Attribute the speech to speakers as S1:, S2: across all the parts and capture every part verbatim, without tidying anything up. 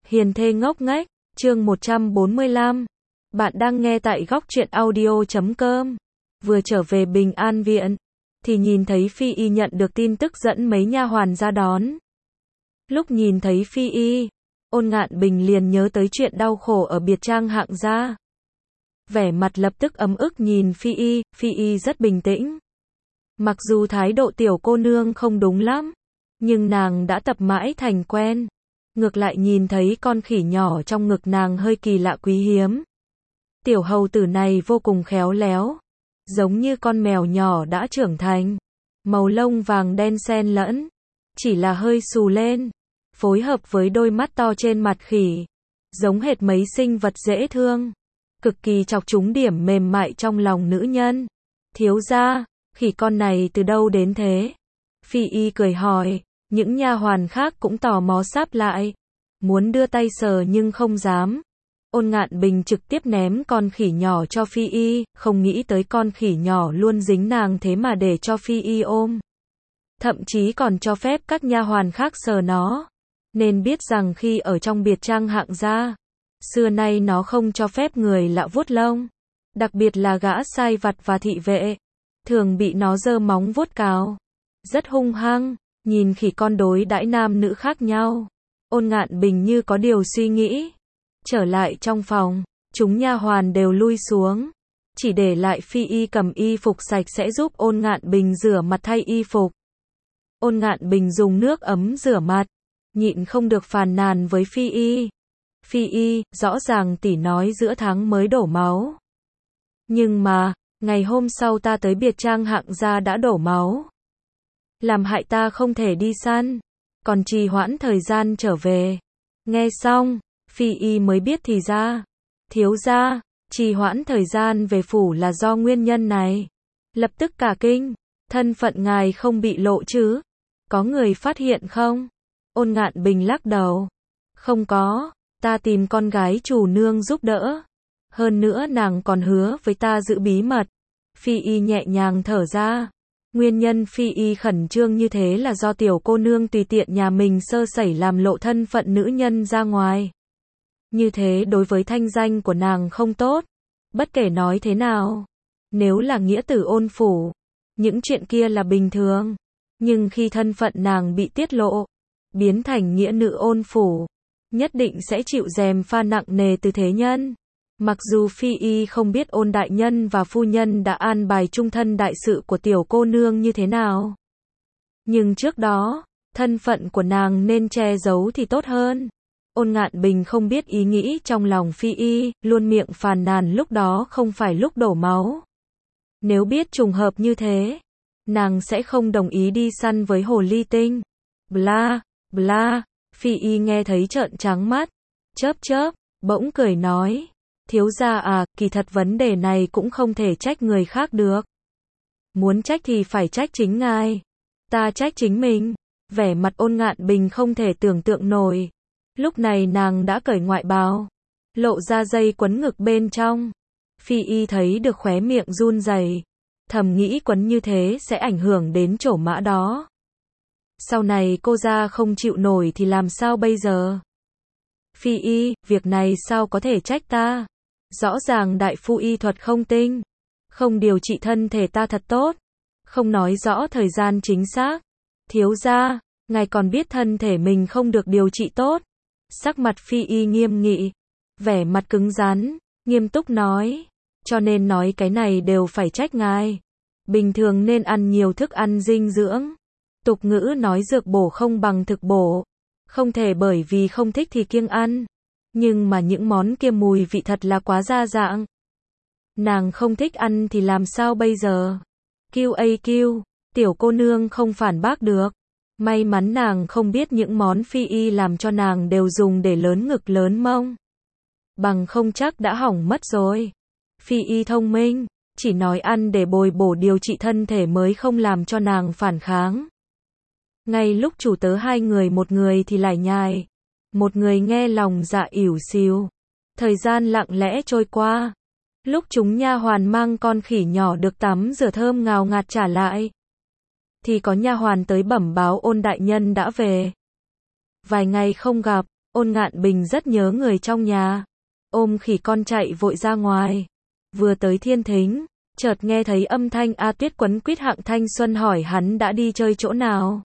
S1: Hiền thê ngốc nghếch, chương một trăm bốn mươi lăm. Bạn đang nghe tại góc truyện audio chấm com. Vừa trở về Bình An Viện, thì nhìn thấy Phi Y nhận được tin tức dẫn mấy nha hoàn ra đón. Lúc nhìn thấy Phi Y, Ôn Ngạn Bình liền nhớ tới chuyện đau khổ ở biệt trang Hạng gia. Vẻ mặt lập tức ấm ức nhìn Phi Y, Phi Y rất bình tĩnh. Mặc dù thái độ tiểu cô nương không đúng lắm, nhưng nàng đã tập mãi thành quen. Ngược lại nhìn thấy con khỉ nhỏ trong ngực nàng hơi kỳ lạ quý hiếm. Tiểu hầu tử này vô cùng khéo léo, giống như con mèo nhỏ đã trưởng thành. Màu lông vàng đen xen lẫn, chỉ là hơi xù lên, phối hợp với đôi mắt to trên mặt khỉ, giống hệt mấy sinh vật dễ thương, cực kỳ chọc trúng điểm mềm mại trong lòng nữ nhân. Thiếu gia, khỉ con này từ đâu đến thế? Phi Y cười hỏi. Những nha hoàn khác cũng tò mò sáp lại, muốn đưa tay sờ nhưng không dám. Ôn Ngạn Bình trực tiếp ném con khỉ nhỏ cho Phi Y, không nghĩ tới con khỉ nhỏ luôn dính nàng thế mà để cho Phi Y ôm. Thậm chí còn cho phép các nha hoàn khác sờ nó. Nên biết rằng khi ở trong biệt trang Hạng gia, xưa nay nó không cho phép người lạ vuốt lông. Đặc biệt là gã sai vặt và thị vệ, thường bị nó giơ móng vuốt cào. Rất hung hăng. Nhìn khỉ con đối đãi nam nữ khác nhau, Ôn Ngạn Bình như có điều suy nghĩ. Trở lại trong phòng, chúng nha hoàn đều lui xuống, chỉ để lại Phi Y cầm y phục sạch sẽ giúp Ôn Ngạn Bình rửa mặt thay y phục. Ôn Ngạn Bình dùng nước ấm rửa mặt, nhịn không được phàn nàn với Phi Y. Phi Y, rõ ràng tỷ nói giữa tháng mới đổ máu. Nhưng mà, ngày hôm sau ta tới biệt trang Hạng gia đã đổ máu. Làm hại ta không thể đi săn, còn trì hoãn thời gian trở về. Nghe xong, Phi Y mới biết thì ra, thiếu gia, trì hoãn thời gian về phủ là do nguyên nhân này. Lập tức cả kinh, thân phận ngài không bị lộ chứ? Có người phát hiện không? Ôn Ngạn Bình lắc đầu. Không có, ta tìm con gái chủ nương giúp đỡ. Hơn nữa nàng còn hứa với ta giữ bí mật. Phi Y nhẹ nhàng thở ra. Nguyên nhân Phi Y khẩn trương như thế là do tiểu cô nương tùy tiện nhà mình sơ sẩy làm lộ thân phận nữ nhân ra ngoài. Như thế đối với thanh danh của nàng không tốt. Bất kể nói thế nào, nếu là nghĩa tử Ôn phủ, những chuyện kia là bình thường. Nhưng khi thân phận nàng bị tiết lộ, biến thành nghĩa nữ Ôn phủ, nhất định sẽ chịu rèm pha nặng nề từ thế nhân. Mặc dù Phi Y không biết Ôn đại nhân và phu nhân đã an bài chung thân đại sự của tiểu cô nương như thế nào, nhưng trước đó, thân phận của nàng nên che giấu thì tốt hơn. Ôn Ngạn Bình không biết ý nghĩ trong lòng Phi Y, luôn miệng phàn nàn lúc đó không phải lúc đổ máu. Nếu biết trùng hợp như thế, nàng sẽ không đồng ý đi săn với hồ ly tinh. Bla, bla, Phi Y nghe thấy trợn trắng mắt, chớp chớp, bỗng cười nói. Thiếu gia à, kỳ thật vấn đề này cũng không thể trách người khác được. Muốn trách thì phải trách chính ngài. Ta trách chính mình. Vẻ mặt Ôn Ngạn Bình không thể tưởng tượng nổi. Lúc này nàng đã cởi ngoại bào, lộ ra dây quấn ngực bên trong. Phi Y thấy được khóe miệng run rẩy, thầm nghĩ quấn như thế sẽ ảnh hưởng đến chỗ mã đó. Sau này cô ra không chịu nổi thì làm sao bây giờ? Phi Y, việc này sao có thể trách ta? Rõ ràng đại phu y thuật không tinh, không điều trị thân thể ta thật tốt, không nói rõ thời gian chính xác. Thiếu gia, ngài còn biết thân thể mình không được điều trị tốt. Sắc mặt Phi Y nghiêm nghị, vẻ mặt cứng rắn, nghiêm túc nói. Cho nên nói cái này đều phải trách ngài. Bình thường nên ăn nhiều thức ăn dinh dưỡng. Tục ngữ nói dược bổ không bằng thực bổ. Không thể bởi vì không thích thì kiêng ăn. Nhưng mà những món kia mùi vị thật là quá đa dạng. Nàng không thích ăn thì làm sao bây giờ? Kiu a kiu, tiểu cô nương không phản bác được. May mắn nàng không biết những món Phi Y làm cho nàng đều dùng để lớn ngực lớn mông. Bằng không chắc đã hỏng mất rồi. Phi Y thông minh, chỉ nói ăn để bồi bổ điều trị thân thể mới không làm cho nàng phản kháng. Ngay lúc chủ tớ hai người một người thì lải nhải, một người nghe lòng dạ ỉu xìu. Thời gian lặng lẽ trôi qua. Lúc chúng nha hoàn mang con khỉ nhỏ được tắm rửa thơm ngào ngạt trả lại, thì có nha hoàn tới bẩm báo Ôn đại nhân đã về. Vài ngày không gặp, Ôn Ngạn Bình rất nhớ người trong nhà. Ôm khỉ con chạy vội ra ngoài. Vừa tới thiên thính, chợt nghe thấy âm thanh A Tuyết quấn quýt Hạng Thanh Xuân hỏi hắn đã đi chơi chỗ nào.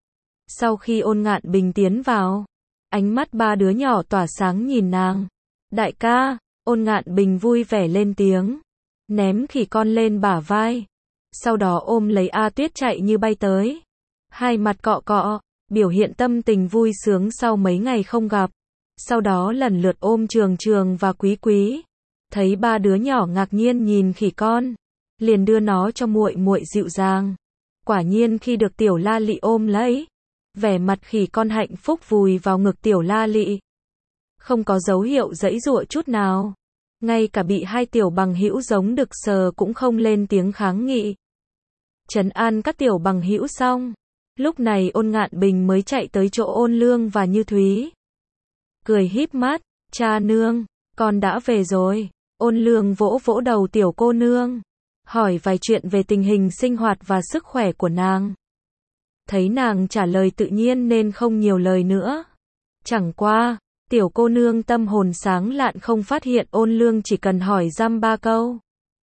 S1: Sau khi Ôn Ngạn Bình tiến vào, ánh mắt ba đứa nhỏ tỏa sáng nhìn nàng. Đại ca, Ôn Ngạn Bình vui vẻ lên tiếng, ném khỉ con lên bả vai. Sau đó ôm lấy A Tuyết chạy như bay tới. Hai mặt cọ cọ, biểu hiện tâm tình vui sướng sau mấy ngày không gặp. Sau đó lần lượt ôm Trường Trường và Quý Quý. Thấy ba đứa nhỏ ngạc nhiên nhìn khỉ con, liền đưa nó cho muội muội dịu dàng. Quả nhiên khi được Tiểu La Lị ôm lấy, vẻ mặt khỉ con hạnh phúc vùi vào ngực Tiểu La Lị. Không có dấu hiệu giãy giụa chút nào. Ngay cả bị hai tiểu bằng hữu giống đực sờ cũng không lên tiếng kháng nghị. Trấn an các tiểu bằng hữu xong, lúc này Ôn Ngạn Bình mới chạy tới chỗ Ôn Lương và Như Thúy. Cười híp mắt, cha nương, con đã về rồi. Ôn Lương vỗ vỗ đầu tiểu cô nương, hỏi vài chuyện về tình hình sinh hoạt và sức khỏe của nàng. Thấy nàng trả lời tự nhiên nên không nhiều lời nữa. Chẳng qua, tiểu cô nương tâm hồn sáng lạn không phát hiện Ôn Lương chỉ cần hỏi dăm ba câu,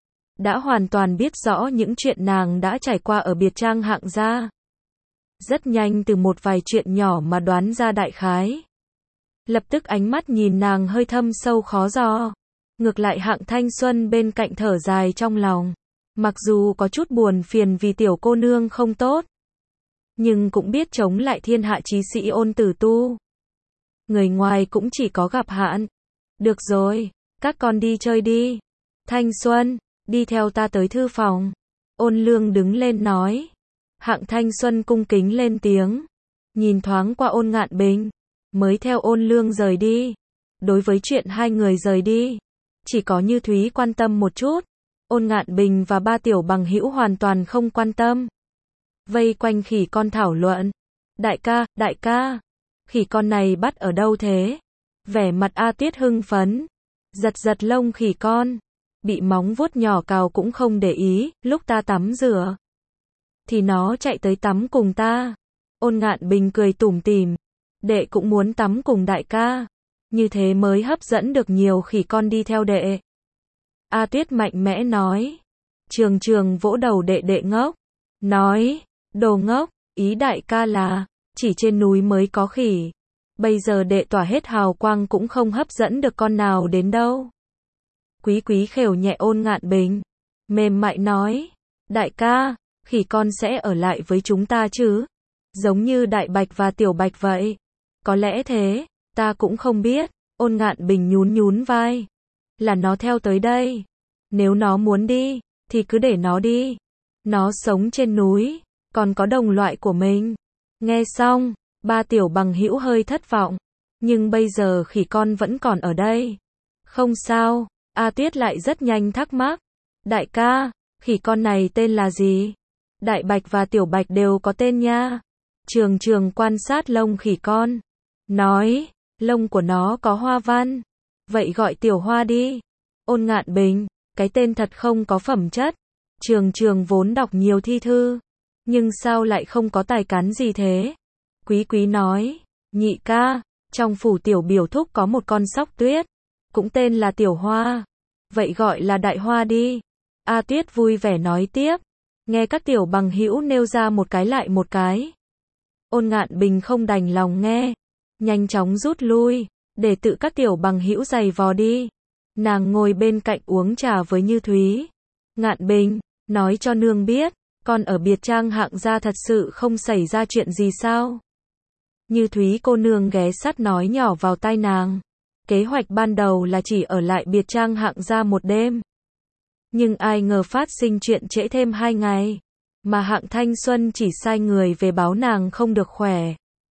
S1: đã hoàn toàn biết rõ những chuyện nàng đã trải qua ở biệt trang Hạng gia. Rất nhanh từ một vài chuyện nhỏ mà đoán ra đại khái. Lập tức ánh mắt nhìn nàng hơi thâm sâu khó dò. Ngược lại Hạng Thanh Xuân bên cạnh thở dài trong lòng. Mặc dù có chút buồn phiền vì tiểu cô nương không tốt, nhưng cũng biết chống lại thiên hạ chí sĩ Ôn Tử Tu. Người ngoài cũng chỉ có gặp hạn. Được rồi, các con đi chơi đi. Thanh Xuân, đi theo ta tới thư phòng. Ôn Lương đứng lên nói. Hạng Thanh Xuân cung kính lên tiếng, nhìn thoáng qua Ôn Ngạn Bình, mới theo Ôn Lương rời đi. Đối với chuyện hai người rời đi, chỉ có Như Thúy quan tâm một chút. Ôn Ngạn Bình và ba tiểu bằng hữu hoàn toàn không quan tâm. Vây quanh khỉ con thảo luận. Đại ca, đại ca, khỉ con này bắt ở đâu thế? Vẻ mặt A Tuyết hưng phấn, giật giật lông khỉ con. Bị móng vuốt nhỏ cào cũng không để ý, lúc ta tắm rửa thì nó chạy tới tắm cùng ta. Ôn Ngạn Bình cười tủm tỉm, đệ cũng muốn tắm cùng đại ca, như thế mới hấp dẫn được nhiều khỉ con đi theo đệ. A Tuyết mạnh mẽ nói. Trường Trường vỗ đầu đệ đệ ngốc, nói, đồ ngốc, ý đại ca là, chỉ trên núi mới có khỉ. Bây giờ đệ tỏa hết hào quang cũng không hấp dẫn được con nào đến đâu. Quý Quý khều nhẹ Ôn Ngạn Bình, mềm mại nói, đại ca, khỉ con sẽ ở lại với chúng ta chứ? Giống như Đại Bạch và Tiểu Bạch vậy. Có lẽ thế, ta cũng không biết. Ôn Ngạn Bình nhún nhún vai. Là nó theo tới đây. Nếu nó muốn đi, thì cứ để nó đi. Nó sống trên núi, còn có đồng loại của mình. Nghe xong, ba tiểu bằng hữu hơi thất vọng. Nhưng bây giờ khỉ con vẫn còn ở đây. Không sao, A Tuyết lại rất nhanh thắc mắc. Đại ca, khỉ con này tên là gì? Đại Bạch và Tiểu Bạch đều có tên nha. Trường Trường quan sát lông khỉ con, nói, lông của nó có hoa văn. Vậy gọi Tiểu Hoa đi. Ôn Ngạn Bình, cái tên thật không có phẩm chất. Trường Trường vốn đọc nhiều thi thư, nhưng sao lại không có tài cán gì thế? Quý Quý nói, nhị ca, trong phủ Tiểu biểu thúc có một con sóc tuyết, cũng tên là Tiểu Hoa. Vậy gọi là Đại Hoa đi. A Tuyết vui vẻ nói tiếp. Nghe các tiểu bằng hữu nêu ra một cái lại một cái. Ôn Ngạn Bình không đành lòng nghe, nhanh chóng rút lui, để tự các tiểu bằng hữu giày vò đi. Nàng ngồi bên cạnh uống trà với Như Thúy. Ngạn Bình, nói cho nương biết, con ở biệt trang Hạng gia thật sự không xảy ra chuyện gì sao? Như Thúy cô nương ghé sát nói nhỏ vào tai nàng. Kế hoạch ban đầu là chỉ ở lại biệt trang Hạng gia một đêm. Nhưng ai ngờ phát sinh chuyện trễ thêm hai ngày, mà Hạng Thanh Xuân chỉ sai người về báo nàng không được khỏe,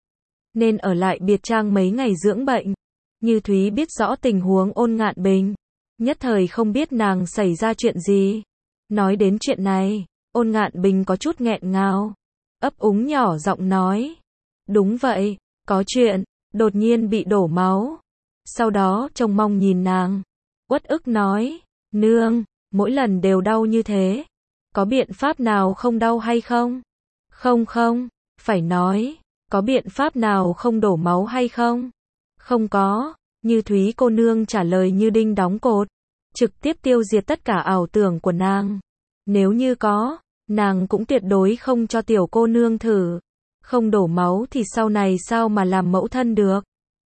S1: nên ở lại biệt trang mấy ngày dưỡng bệnh. Như Thúy biết rõ tình huống Ôn Ngạn Bình, nhất thời không biết nàng xảy ra chuyện gì. Nói đến chuyện này, Ôn Ngạn Bình có chút nghẹn ngào, ấp úng nhỏ giọng nói, đúng vậy, có chuyện, đột nhiên bị đổ máu. Sau đó trông mong nhìn nàng, uất ức nói, nương, mỗi lần đều đau như thế, có biện pháp nào không đau hay không? Không không, phải nói, có biện pháp nào không đổ máu hay không? Không có, Như Thúy cô nương trả lời như đinh đóng cột, trực tiếp tiêu diệt tất cả ảo tưởng của nàng. Nếu như có, nàng cũng tuyệt đối không cho tiểu cô nương thử. Không đổ máu thì sau này sao mà làm mẫu thân được.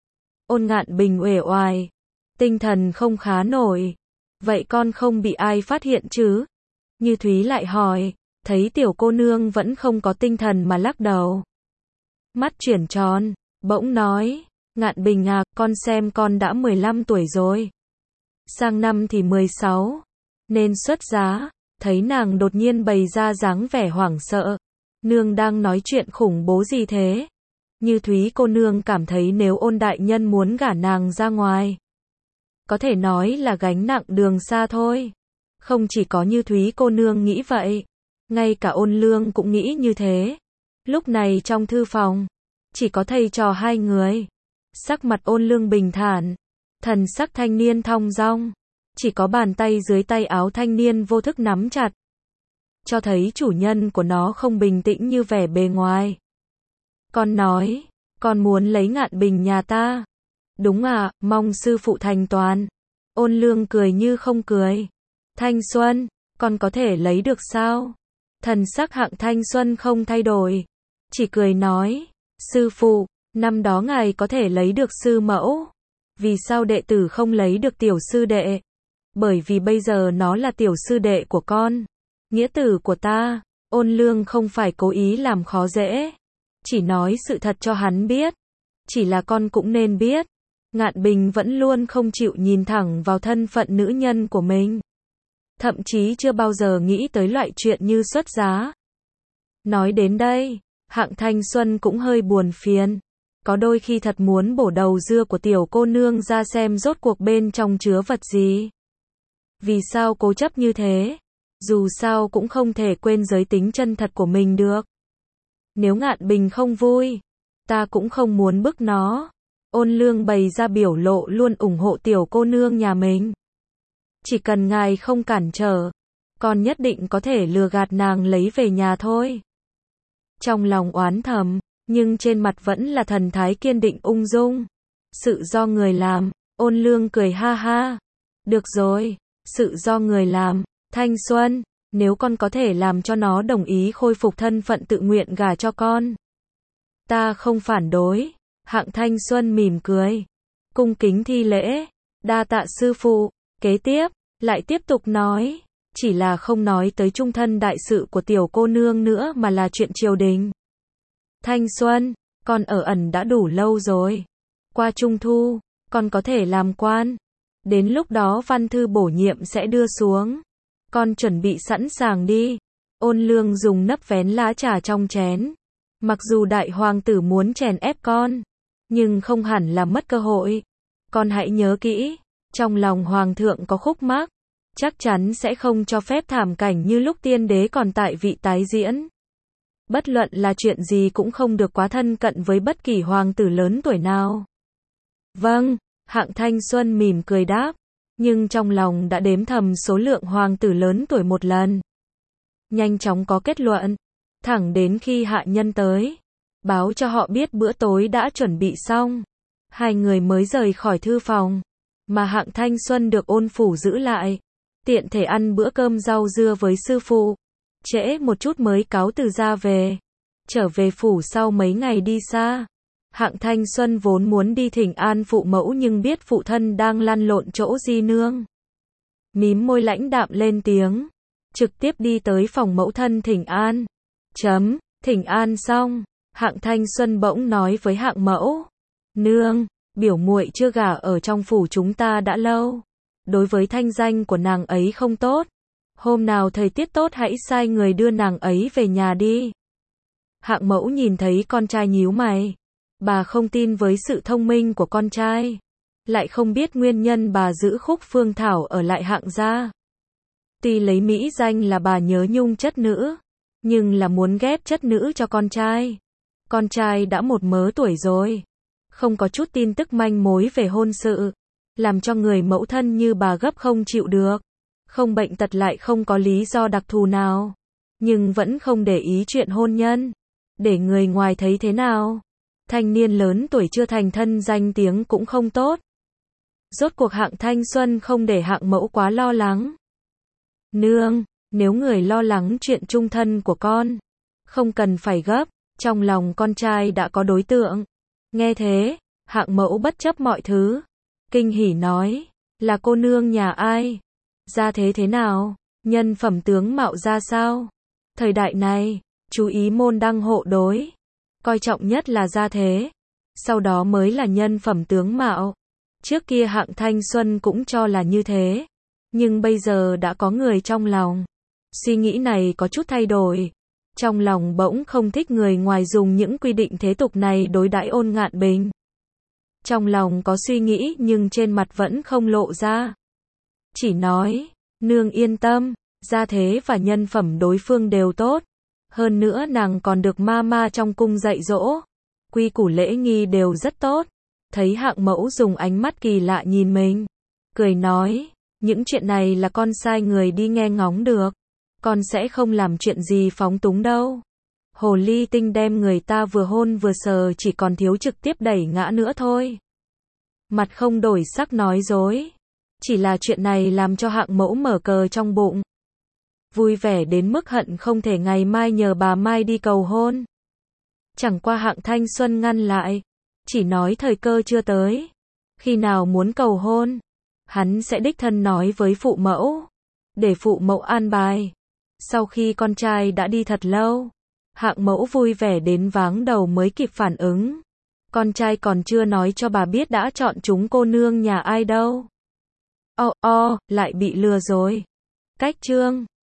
S1: Ôn Ngạn Bình uể oải, tinh thần không khá nổi. Vậy con không bị ai phát hiện chứ? Như Thúy lại hỏi, thấy tiểu cô nương vẫn không có tinh thần mà lắc đầu. Mắt chuyển tròn, bỗng nói, Ngạn Bình à, con xem con đã mười lăm tuổi rồi. Sang năm thì mười sáu, nên xuất giá. Thấy nàng đột nhiên bày ra dáng vẻ hoảng sợ. Nương đang nói chuyện khủng bố gì thế? Như Thúy cô nương cảm thấy nếu Ôn đại nhân muốn gả nàng ra ngoài, có thể nói là gánh nặng đường xa thôi. Không chỉ có Như Thúy cô nương nghĩ vậy, ngay cả Ôn Lương cũng nghĩ như thế. Lúc này trong thư phòng, chỉ có thầy trò hai người. Sắc mặt Ôn Lương bình thản, thần sắc thanh niên thong dong. Chỉ có bàn tay dưới tay áo thanh niên vô thức nắm chặt, cho thấy chủ nhân của nó không bình tĩnh như vẻ bề ngoài. Con nói, con muốn lấy Ngạn Bình nhà ta. Đúng à, mong sư phụ thành toàn. Ôn Lương cười như không cười. Thanh xuân, con có thể lấy được sao? Thần sắc Hạng Thanh Xuân không thay đổi, chỉ cười nói, sư phụ, năm đó ngài có thể lấy được sư mẫu. Vì sao đệ tử không lấy được tiểu sư đệ? Bởi vì bây giờ nó là tiểu sư đệ của con, nghĩa tử của ta. Ôn Lương không phải cố ý làm khó dễ, chỉ nói sự thật cho hắn biết. Chỉ là con cũng nên biết, Ngạn Bình vẫn luôn không chịu nhìn thẳng vào thân phận nữ nhân của mình. Thậm chí chưa bao giờ nghĩ tới loại chuyện như xuất giá. Nói đến đây, Hạng Thanh Xuân cũng hơi buồn phiền. Có đôi khi thật muốn bổ đầu dưa của tiểu cô nương ra xem rốt cuộc bên trong chứa vật gì. Vì sao cố chấp như thế? Dù sao cũng không thể quên giới tính chân thật của mình được. Nếu Ngạn Bình không vui, ta cũng không muốn bức nó. Ôn Lương bày ra biểu lộ luôn ủng hộ tiểu cô nương nhà mình. Chỉ cần ngài không cản trở, con nhất định có thể lừa gạt nàng lấy về nhà thôi. Trong lòng oán thầm, nhưng trên mặt vẫn là thần thái kiên định ung dung. Sự do người làm. Ôn Lương cười ha ha. Được rồi, sự do người làm. Thanh Xuân, nếu con có thể làm cho nó đồng ý khôi phục thân phận tự nguyện gả cho con, ta không phản đối. Hạng Thanh Xuân mỉm cười, cung kính thi lễ, đa tạ sư phụ. Kế tiếp, lại tiếp tục nói, chỉ là không nói tới trung thân đại sự của tiểu cô nương nữa mà là chuyện triều đình. Thanh Xuân, con ở ẩn đã đủ lâu rồi. Qua Trung Thu, con có thể làm quan. Đến lúc đó văn thư bổ nhiệm sẽ đưa xuống. Con chuẩn bị sẵn sàng đi. Ôn Lương dùng nắp vén lá trà trong chén. Mặc dù đại hoàng tử muốn chèn ép con, nhưng không hẳn là mất cơ hội. Con hãy nhớ kỹ, trong lòng hoàng thượng có khúc mắc, chắc chắn sẽ không cho phép thảm cảnh như lúc tiên đế còn tại vị tái diễn. Bất luận là chuyện gì cũng không được quá thân cận với bất kỳ hoàng tử lớn tuổi nào. Vâng, Hạng Thanh Xuân mỉm cười đáp, nhưng trong lòng đã đếm thầm số lượng hoàng tử lớn tuổi một lần. Nhanh chóng có kết luận, thẳng đến khi hạ nhân tới, báo cho họ biết bữa tối đã chuẩn bị xong, hai người mới rời khỏi thư phòng, mà Hạng Thanh Xuân được Ôn phủ giữ lại, tiện thể ăn bữa cơm rau dưa với sư phụ. Trễ một chút mới cáo từ ra về. Trở về phủ sau mấy ngày đi xa. Hạng Thanh Xuân vốn muốn đi thỉnh an phụ mẫu nhưng biết phụ thân đang lăn lộn chỗ di nương. Mím môi lãnh đạm lên tiếng. Trực tiếp đi tới phòng mẫu thân thỉnh an. Chấm, thỉnh an xong. Hạng Thanh Xuân bỗng nói với Hạng mẫu. Nương, biểu muội chưa gả ở trong phủ chúng ta đã lâu. Đối với thanh danh của nàng ấy không tốt. Hôm nào thời tiết tốt hãy sai người đưa nàng ấy về nhà đi. Hạng mẫu nhìn thấy con trai nhíu mày. Bà không tin với sự thông minh của con trai. Lại không biết nguyên nhân bà giữ Khúc Phương Thảo ở lại Hạng gia. Tuy lấy mỹ danh là bà nhớ nhung chất nữ, nhưng là muốn ghép chất nữ cho con trai. Con trai đã một mớ tuổi rồi. Không có chút tin tức manh mối về hôn sự. Làm cho người mẫu thân như bà gấp không chịu được. Không bệnh tật lại không có lý do đặc thù nào. Nhưng vẫn không để ý chuyện hôn nhân. Để người ngoài thấy thế nào? Thanh niên lớn tuổi chưa thành thân danh tiếng cũng không tốt. Rốt cuộc Hạng Thanh Xuân không để Hạng Mẫu quá lo lắng. Nương, nếu người lo lắng chuyện chung thân của con, không cần phải gấp, trong lòng con trai đã có đối tượng. Nghe thế, Hạng Mẫu bất chấp mọi thứ, kinh hỉ nói, là cô nương nhà ai? Gia thế thế nào? Nhân phẩm tướng mạo ra sao? Thời đại này, chú ý môn đăng hộ đối, coi trọng nhất là gia thế, sau đó mới là nhân phẩm tướng mạo. Trước kia Hạng Thanh Xuân cũng cho là như thế, nhưng bây giờ đã có người trong lòng. Suy nghĩ này có chút thay đổi. Trong lòng bỗng không thích người ngoài dùng những quy định thế tục này đối đãi Ôn Ngạn Bình. Trong lòng có suy nghĩ nhưng trên mặt vẫn không lộ ra. Chỉ nói, nương yên tâm, gia thế và nhân phẩm đối phương đều tốt. Hơn nữa nàng còn được ma ma trong cung dạy dỗ. Quy củ lễ nghi đều rất tốt. Thấy Hạng Mẫu dùng ánh mắt kỳ lạ nhìn mình, cười nói, những chuyện này là con sai người đi nghe ngóng được. Con sẽ không làm chuyện gì phóng túng đâu. Hồ ly tinh đem người ta vừa hôn vừa sờ chỉ còn thiếu trực tiếp đẩy ngã nữa thôi. Mặt không đổi sắc nói dối. Chỉ là chuyện này làm cho Hạng Mẫu mở cờ trong bụng. Vui vẻ đến mức hận không thể ngày mai nhờ bà Mai đi cầu hôn. Chẳng qua Hạng Thanh Xuân ngăn lại. Chỉ nói thời cơ chưa tới. Khi nào muốn cầu hôn, hắn sẽ đích thân nói với phụ mẫu. Để phụ mẫu an bài. Sau khi con trai đã đi thật lâu, Hạng Mẫu vui vẻ đến váng đầu mới kịp phản ứng. Con trai còn chưa nói cho bà biết đã chọn chúng cô nương nhà ai đâu. O, o, lại bị lừa rồi. Cách chương